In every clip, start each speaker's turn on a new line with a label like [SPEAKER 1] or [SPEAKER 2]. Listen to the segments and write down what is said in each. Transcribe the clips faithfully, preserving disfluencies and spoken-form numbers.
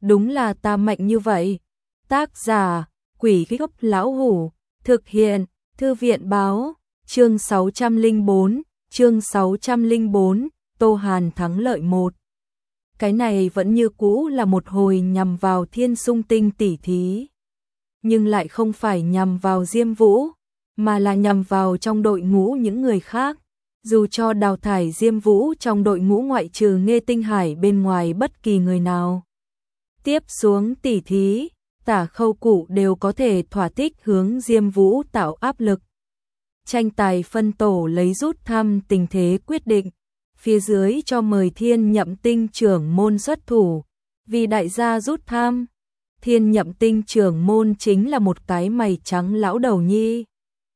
[SPEAKER 1] đúng là ta mạnh như vậy. Tác giả, Quỷ Gốc Lão Hủ, thực hiện, Thư viện báo, chương sáu trăm lẻ bốn, chương sáu trăm lẻ bốn, Tô Hàn thắng lợi một. Cái này vẫn như cũ là một hồi nhằm vào Thiên Sung Tinh tỷ thí, nhưng lại không phải nhằm vào Diêm Vũ, mà là nhằm vào trong đội ngũ những người khác. Dù cho đào thải Diêm Vũ trong đội ngũ ngoại trừ Nghê Tinh Hải bên ngoài bất kỳ người nào tiếp xuống tỷ thí, Tả Khâu Cụ đều có thể thỏa thích hướng Diêm Vũ tạo áp lực. Tranh tài phân tổ lấy rút thăm tình thế quyết định, phía dưới cho mời Thiên Nhậm Tinh trưởng môn xuất thủ, vì đại gia rút thăm. Thiên Nhậm Tinh trưởng môn chính là một cái mày trắng lão đầu nhi.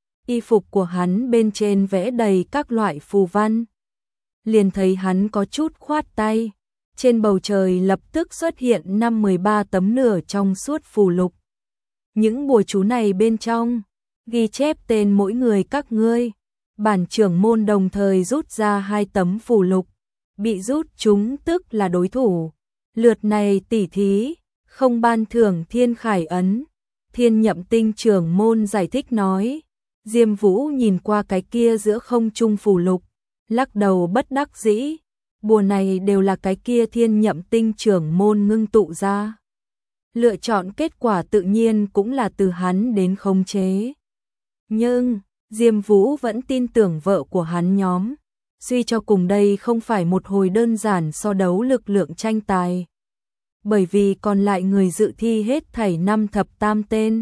[SPEAKER 1] Y phục của hắn bên trên vẽ đầy các loại phù văn. Liền thấy hắn có chút khoát tay, trên bầu trời lập tức xuất hiện năm mười ba tấm nửa trong suốt phù lục. Những bùa chú này bên trong ghi chép tên mỗi người các ngươi. Bản trưởng môn đồng thời rút ra hai tấm phù lục, bị rút chúng tức là đối thủ. Lượt này tỉ thí, không ban thưởng Thiên Khải ấn. Thiên Nhậm Tinh trưởng môn giải thích nói. Diêm Vũ nhìn qua cái kia giữa không trung phù lục, lắc đầu bất đắc dĩ. Bùa này đều là cái kia Thiên Nhậm Tinh trưởng môn ngưng tụ ra. Lựa chọn kết quả tự nhiên cũng là từ hắn đến khống chế. Nhưng Diêm Vũ vẫn tin tưởng vợ của hắn nhóm. Suy cho cùng đây không phải một hồi đơn giản so đấu lực lượng tranh tài. Bởi vì còn lại người dự thi hết thảy năm thập tam tên.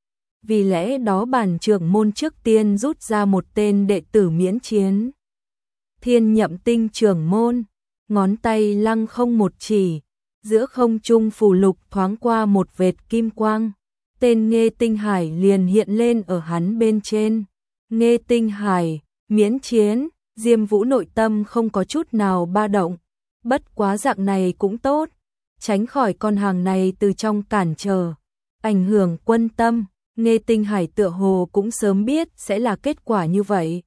[SPEAKER 1] Vì lẽ đó bản trưởng môn trước tiên rút ra một tên đệ tử miễn chiến. Thiên Nhậm Tinh trưởng môn, ngón tay lăng không một chỉ, giữa không trung phù lục thoáng qua một vệt kim quang. Tên Nghê Tinh Hải liền hiện lên ở hắn bên trên. Nghê Tinh Hải, miễn chiến. Diêm Vũ nội tâm không có chút nào ba động. Bất quá dạng này cũng tốt, tránh khỏi con hàng này từ trong cản trở, ảnh hưởng quân tâm. Nghê Tinh Hải tựa hồ cũng sớm biết sẽ là kết quả như vậy.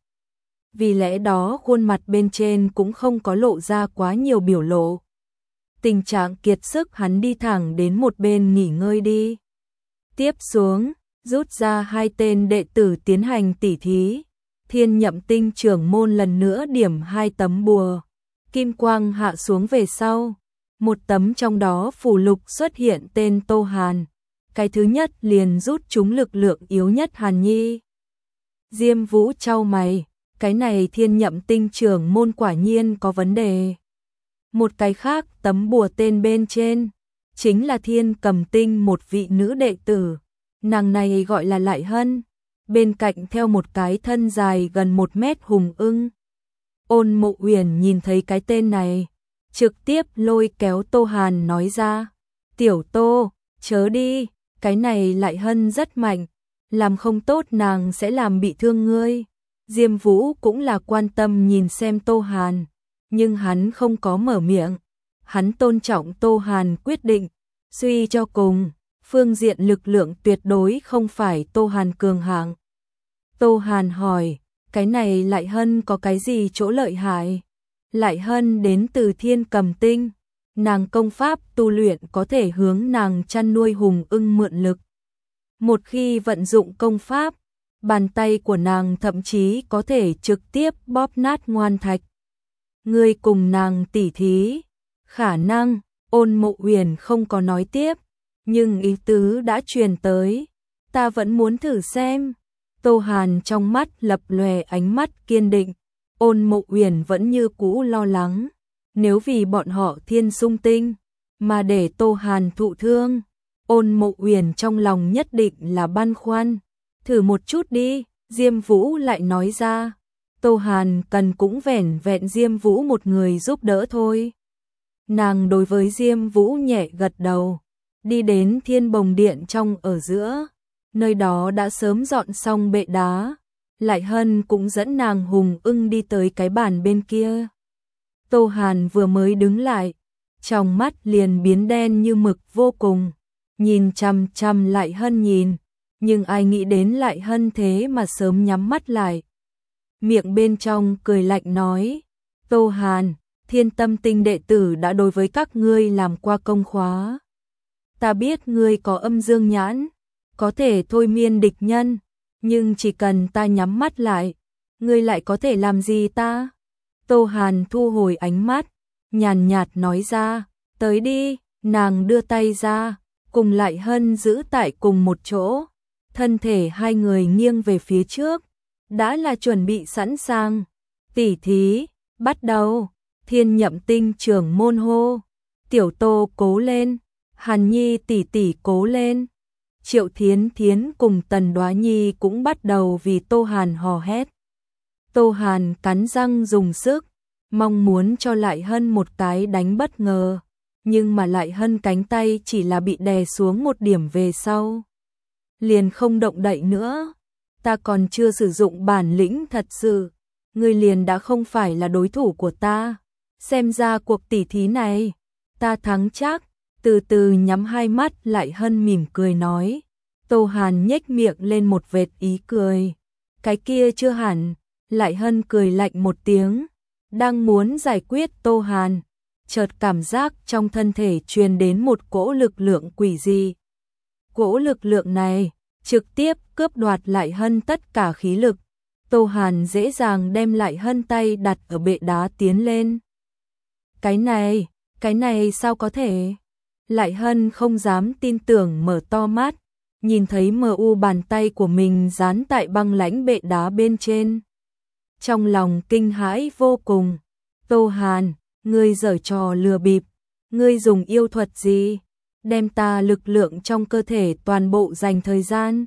[SPEAKER 1] Vì lẽ đó khuôn mặt bên trên cũng không có lộ ra quá nhiều biểu lộ. Tình trạng kiệt sức hắn đi thẳng đến một bên nghỉ ngơi đi. Tiếp xuống, rút ra hai tên đệ tử tiến hành tỉ thí. Thiên Nhậm Tinh trưởng môn lần nữa điểm hai tấm bùa. Kim quang hạ xuống về sau. Một tấm trong đó phù lục xuất hiện tên Tô Hàn. Cái thứ nhất liền rút chúng lực lượng yếu nhất Hàn Nhi. Diêm Vũ chau mày, cái này Thiên Nhậm Tinh trưởng môn quả nhiên có vấn đề. Một cái khác tấm bùa tên bên trên, chính là Thiên Cầm Tinh một vị nữ đệ tử. Nàng này gọi là Lại Hân, bên cạnh theo một cái thân dài gần một mét hùng ưng. Ôn Mộ Uyển nhìn thấy cái tên này, trực tiếp lôi kéo Tô Hàn nói ra. Tiểu Tô, chớ đi. Cái này Lại Hân rất mạnh, làm không tốt nàng sẽ làm bị thương ngươi. Diêm Vũ cũng là quan tâm nhìn xem Tô Hàn, nhưng hắn không có mở miệng. Hắn tôn trọng Tô Hàn quyết định, suy cho cùng, phương diện lực lượng tuyệt đối không phải Tô Hàn cường hạng. Tô Hàn hỏi, cái này Lại Hân có cái gì chỗ lợi hại? Lại Hân đến từ Thiên Cầm Tinh. Nàng công pháp tu luyện có thể hướng nàng chăn nuôi hùng ưng mượn lực. Một khi vận dụng công pháp, bàn tay của nàng thậm chí có thể trực tiếp bóp nát ngoan thạch. Ngươi cùng nàng tỉ thí, khả năng. Ôn Mộ Uyển không có nói tiếp, nhưng ý tứ đã truyền tới. Ta vẫn muốn thử xem. Tô Hàn trong mắt lập lòe ánh mắt kiên định. Ôn Mộ Uyển vẫn như cũ lo lắng. Nếu vì bọn họ Thiên Sung Tinh mà để Tô Hàn thụ thương, Ôn Mộ Uyển trong lòng nhất định là băn khoăn. Thử một chút đi, Diêm Vũ lại nói ra. Tô Hàn cần cũng vẻn vẹn Diêm Vũ một người giúp đỡ thôi. Nàng đối với Diêm Vũ nhẹ gật đầu, đi đến Thiên Bồng Điện trong ở giữa. Nơi đó đã sớm dọn xong bệ đá. Lại Hân cũng dẫn nàng hùng ưng đi tới cái bàn bên kia. Tô Hàn vừa mới đứng lại, trong mắt liền biến đen như mực vô cùng, nhìn chằm chằm Lại Hân nhìn, nhưng ai nghĩ đến Lại Hân thế mà sớm nhắm mắt lại. Miệng bên trong cười lạnh nói, Tô Hàn, Thiên Tâm Tinh đệ tử đã đối với các ngươi làm qua công khóa. Ta biết ngươi có âm dương nhãn, có thể thôi miên địch nhân, nhưng chỉ cần ta nhắm mắt lại, ngươi lại có thể làm gì ta? Tô Hàn thu hồi ánh mắt, nhàn nhạt nói ra, tới đi, nàng đưa tay ra, cùng Lại Hân giữ tại cùng một chỗ, thân thể hai người nghiêng về phía trước, đã là chuẩn bị sẵn sàng. Tỉ thí, bắt đầu, Thiên Nhậm Tinh trưởng môn hô, Tiểu Tô cố lên, Hàn Nhi tỷ tỷ cố lên. Triệu Thiến Thiến cùng Tần Đoá Nhi cũng bắt đầu vì Tô Hàn hò hét. Tô Hàn cắn răng dùng sức, mong muốn cho Lại Hân một cái đánh bất ngờ, nhưng mà Lại Hân cánh tay chỉ là bị đè xuống một điểm về sau, liền không động đậy nữa. Ta còn chưa sử dụng bản lĩnh thật sự, ngươi liền đã không phải là đối thủ của ta. Xem ra cuộc tỉ thí này, ta thắng chắc. Từ từ nhắm hai mắt, Lại Hân mỉm cười nói. Tô Hàn nhếch miệng lên một vệt ý cười. Cái kia chưa hẳn. Lại Hân cười lạnh một tiếng, đang muốn giải quyết Tô Hàn, chợt cảm giác trong thân thể truyền đến một cỗ lực lượng quỷ dị. Cỗ lực lượng này trực tiếp cướp đoạt Lại Hân tất cả khí lực. Tô Hàn dễ dàng đem Lại Hân tay đặt ở bệ đá tiến lên. Cái này, cái này sao có thể? Lại Hân không dám tin tưởng mở to mắt, nhìn thấy mờ u bàn tay của mình dán tại băng lãnh bệ đá bên trên. Trong lòng kinh hãi vô cùng. Tô Hàn, ngươi giở trò lừa bịp, ngươi dùng yêu thuật gì? Đem ta lực lượng trong cơ thể toàn bộ dành thời gian.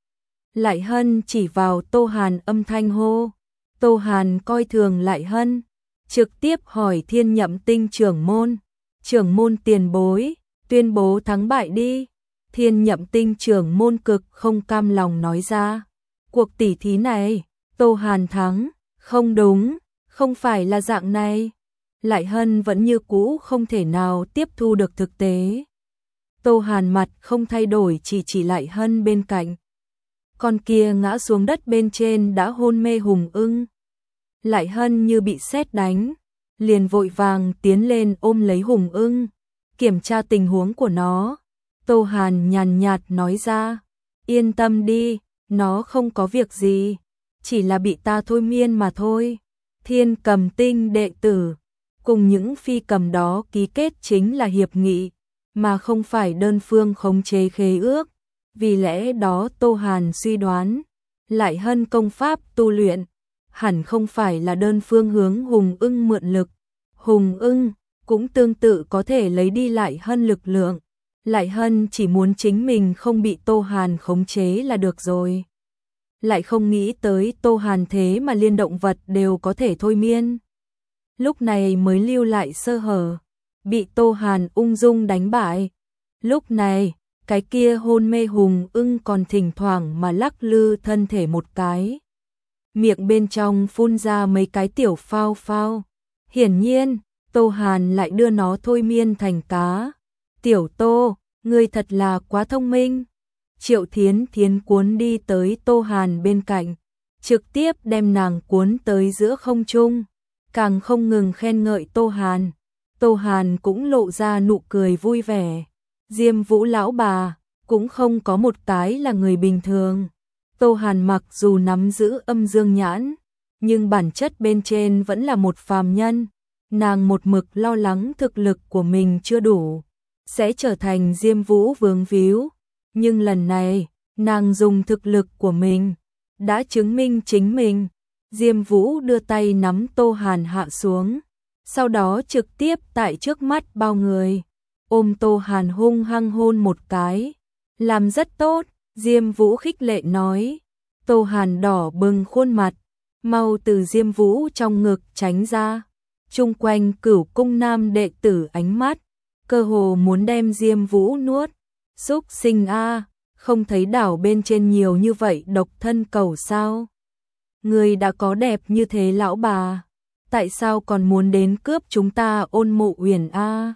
[SPEAKER 1] Lại Hân chỉ vào Tô Hàn âm thanh hô. Tô Hàn coi thường Lại Hân, trực tiếp hỏi Thiên Nhậm Tinh trưởng môn. Trưởng môn tiền bối, tuyên bố thắng bại đi. Thiên Nhậm Tinh trưởng môn cực không cam lòng nói ra. Cuộc tỉ thí này, Tô Hàn thắng. Không đúng, không phải là dạng này. Lại Hân vẫn như cũ không thể nào tiếp thu được thực tế. Tô Hàn mặt không thay đổi, chỉ chỉ Lại Hân bên cạnh. Con kia ngã xuống đất bên trên đã hôn mê Hùng Ưng. Lại Hân như bị sét đánh, liền vội vàng tiến lên ôm lấy Hùng Ưng, kiểm tra tình huống của nó. Tô Hàn nhàn nhạt nói ra, yên tâm đi, nó không có việc gì, chỉ là bị ta thôi miên mà thôi. Thiên Cầm Tinh đệ tử cùng những phi cầm đó ký kết chính là hiệp nghị, mà không phải đơn phương khống chế khế ước. Vì lẽ đó Tô Hàn suy đoán, Lại Hân công pháp tu luyện hẳn không phải là đơn phương hướng Hùng Ưng mượn lực. Hùng Ưng cũng tương tự có thể lấy đi Lại Hân lực lượng. Lại Hân chỉ muốn chính mình không bị Tô Hàn khống chế là được rồi. Lại không nghĩ tới Tô Hàn thế mà liên động vật đều có thể thôi miên. Lúc này mới lưu lại sơ hở, bị Tô Hàn ung dung đánh bại. Lúc này, cái kia hôn mê Hùng Ưng còn thỉnh thoảng mà lắc lư thân thể một cái, miệng bên trong phun ra mấy cái tiểu phao phao. Hiển nhiên, Tô Hàn lại đưa nó thôi miên thành cá. Tiểu Tô, ngươi thật là quá thông minh. Triệu Thiến Thiến cuốn đi tới Tô Hàn bên cạnh, trực tiếp đem nàng cuốn tới giữa không trung, càng không ngừng khen ngợi Tô Hàn. Tô Hàn cũng lộ ra nụ cười vui vẻ. Diêm Vũ lão bà cũng không có một cái là người bình thường. Tô Hàn mặc dù nắm giữ âm dương nhãn, nhưng bản chất bên trên vẫn là một phàm nhân. Nàng một mực lo lắng thực lực của mình chưa đủ, sẽ trở thành Diêm Vũ vướng víu. Nhưng lần này, nàng dùng thực lực của mình, đã chứng minh chính mình. Diêm Vũ đưa tay nắm Tô Hàn hạ xuống, sau đó trực tiếp tại trước mắt bao người, ôm Tô Hàn hung hăng hôn một cái. Làm rất tốt, Diêm Vũ khích lệ nói. Tô Hàn đỏ bừng khuôn mặt, mau từ Diêm Vũ trong ngực tránh ra. Chung quanh Cửu Cung nam đệ tử ánh mắt, cơ hồ muốn đem Diêm Vũ nuốt. Xúc sinh a, không thấy đảo bên trên nhiều như vậy độc thân cầu sao? Người đã có đẹp như thế lão bà, tại sao còn muốn đến cướp chúng ta Ôn Mộ Uyển a?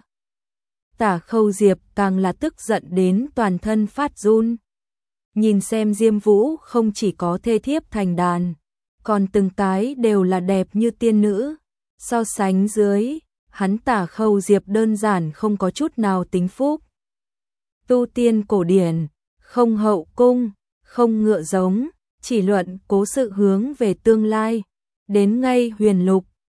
[SPEAKER 1] Tả Khâu Diệp càng là tức giận đến toàn thân phát run. Nhìn xem Diêm Vũ không chỉ có thê thiếp thành đàn, còn từng cái đều là đẹp như tiên nữ. So sánh dưới, hắn Tả Khâu Diệp đơn giản không có chút nào tính phúc. tu tiên cổ điển, không hậu cung, không ngựa giống, chỉ luận cố sự hướng về tương lai. Đến ngay huyền lục,